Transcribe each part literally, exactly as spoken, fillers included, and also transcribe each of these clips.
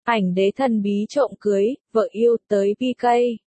Ảnh đế thần bí trộm cưới, vợ yêu tới pê ca.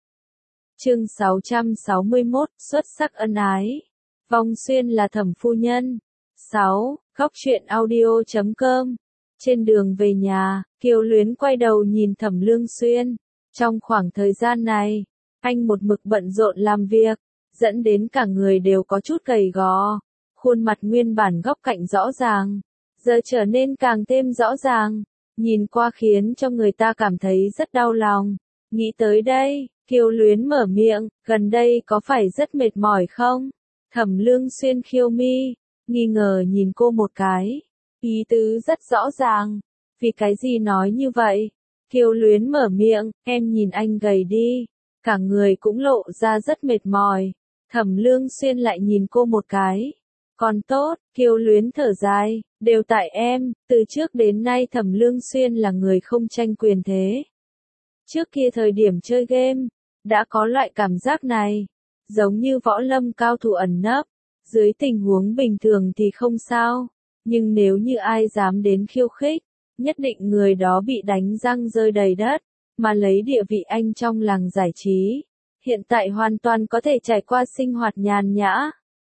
Chương sáu trăm sáu mươi mốt, xuất sắc ân ái. Vong xuyên là Thẩm phu nhân. sáu. Góc truyện audio chấm com. Trên đường về nhà, Kiều Luyến quay đầu nhìn Thẩm Lương Xuyên. Trong khoảng thời gian này, anh một mực bận rộn làm việc, dẫn đến cả người đều có chút gầy gò. Khuôn mặt nguyên bản góc cạnh rõ ràng, giờ trở nên càng thêm rõ ràng. Nhìn qua khiến cho người ta cảm thấy rất đau lòng. Nghĩ tới đây, Kiều Luyến mở miệng, gần đây có phải rất mệt mỏi không? Thẩm Lương Xuyên khiêu mi, nghi ngờ nhìn cô một cái. Ý tứ rất rõ ràng. Vì cái gì nói như vậy? Kiều Luyến mở miệng, em nhìn anh gầy đi. Cả người cũng lộ ra rất mệt mỏi. Thẩm Lương Xuyên lại nhìn cô một cái. Còn tốt, Kiều Luyến thở dài, đều tại em, từ trước đến nay Thẩm Lương Xuyên là người không tranh quyền thế. Trước kia thời điểm chơi game, đã có loại cảm giác này, giống như võ lâm cao thủ ẩn nấp, dưới tình huống bình thường thì không sao, nhưng nếu như ai dám đến khiêu khích, nhất định người đó bị đánh răng rơi đầy đất, mà lấy địa vị anh trong làng giải trí, hiện tại hoàn toàn có thể trải qua sinh hoạt nhàn nhã.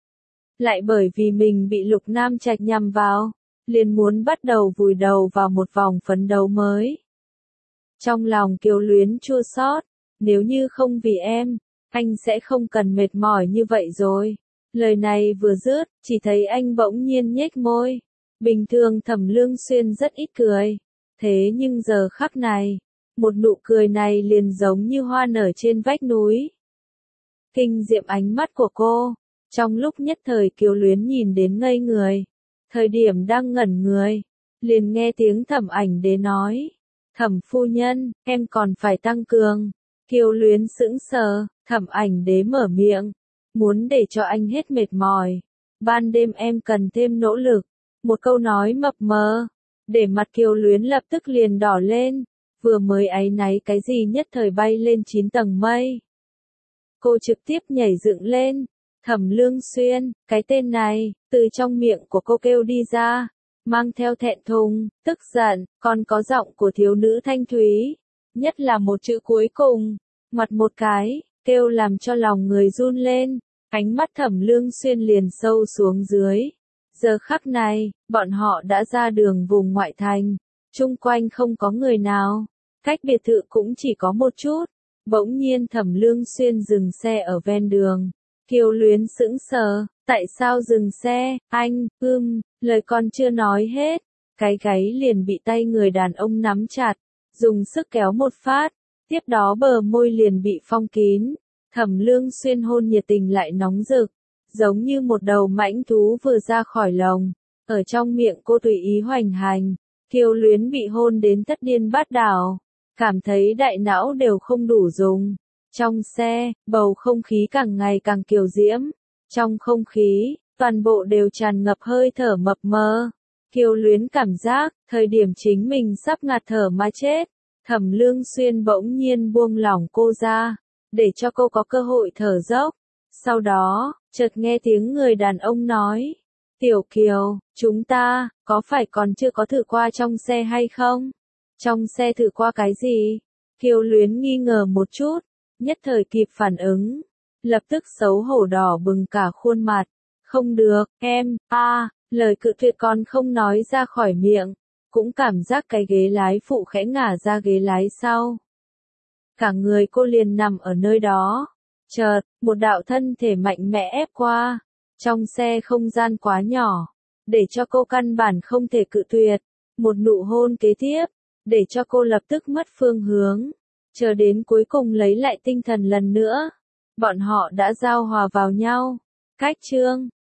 Lại bởi vì mình bị Lục Nam Trạch nhằm vào, liền muốn bắt đầu vùi đầu vào một vòng phấn đấu mới. Trong lòng Kiều Luyến chua xót, nếu như không vì em, anh sẽ không cần mệt mỏi như vậy rồi. Lời này vừa dứt, chỉ thấy anh bỗng nhiên nhếch môi. Bình thường Thẩm Lương Xuyên rất ít cười, thế nhưng giờ khắc này, một nụ cười này liền giống như hoa nở trên vách núi. Kinh diệm ánh mắt của cô. Trong lúc nhất thời Kiều Luyến nhìn đến ngây người, thời điểm đang ngẩn người, liền nghe tiếng Thẩm Ảnh Đế nói, Thẩm phu nhân, em còn phải tăng cường. Kiều Luyến sững sờ, Thẩm Ảnh Đế mở miệng, muốn để cho anh hết mệt mỏi, ban đêm em cần thêm nỗ lực. Một câu nói mập mờ, để mặt Kiều Luyến lập tức liền đỏ lên, vừa mới áy náy cái gì nhất thời bay lên chín tầng mây. Cô trực tiếp nhảy dựng lên. Thẩm Lương Xuyên, cái tên này, từ trong miệng của cô kêu đi ra, mang theo thẹn thùng, tức giận, còn có giọng của thiếu nữ thanh thúy, nhất là một chữ cuối cùng, ngoặt một cái, kêu làm cho lòng người run lên, ánh mắt Thẩm Lương Xuyên liền sâu xuống dưới. Giờ khắc này, bọn họ đã ra đường vùng ngoại thành, chung quanh không có người nào, cách biệt thự cũng chỉ có một chút, bỗng nhiên Thẩm Lương Xuyên dừng xe ở ven đường. Kiều Luyến sững sờ, tại sao dừng xe, anh, ưm, lời còn chưa nói hết, cái gáy liền bị tay người đàn ông nắm chặt, dùng sức kéo một phát, tiếp đó bờ môi liền bị phong kín, Thẩm Lương Xuyên hôn nhiệt tình lại nóng rực, giống như một đầu mãnh thú vừa ra khỏi lồng, ở trong miệng cô tùy ý hoành hành, Kiều Luyến bị hôn đến thất điên bát đảo, cảm thấy đại não đều không đủ dùng. Trong xe, bầu không khí càng ngày càng kiều diễm. Trong không khí, toàn bộ đều tràn ngập hơi thở mập mờ. Kiều Luyến cảm giác, thời điểm chính mình sắp ngạt thở mà chết. Thẩm Lương Xuyên bỗng nhiên buông lỏng cô ra, để cho cô có cơ hội thở dốc. Sau đó, chợt nghe tiếng người đàn ông nói, Tiểu Kiều, chúng ta, có phải còn chưa có thử qua trong xe hay không? Trong xe thử qua cái gì? Kiều Luyến nghi ngờ một chút. Nhất thời kịp phản ứng, lập tức xấu hổ đỏ bừng cả khuôn mặt. Không được, em, a, à, lời cự tuyệt còn không nói ra khỏi miệng, cũng cảm giác cái ghế lái phụ khẽ ngả ra ghế lái sau. Cả người cô liền nằm ở nơi đó. Chợt, một đạo thân thể mạnh mẽ ép qua. Trong xe không gian quá nhỏ, để cho cô căn bản không thể cự tuyệt. Một nụ hôn kế tiếp, để cho cô lập tức mất phương hướng. Chờ đến cuối cùng lấy lại tinh thần lần nữa, bọn họ đã giao hòa vào nhau. Cách chương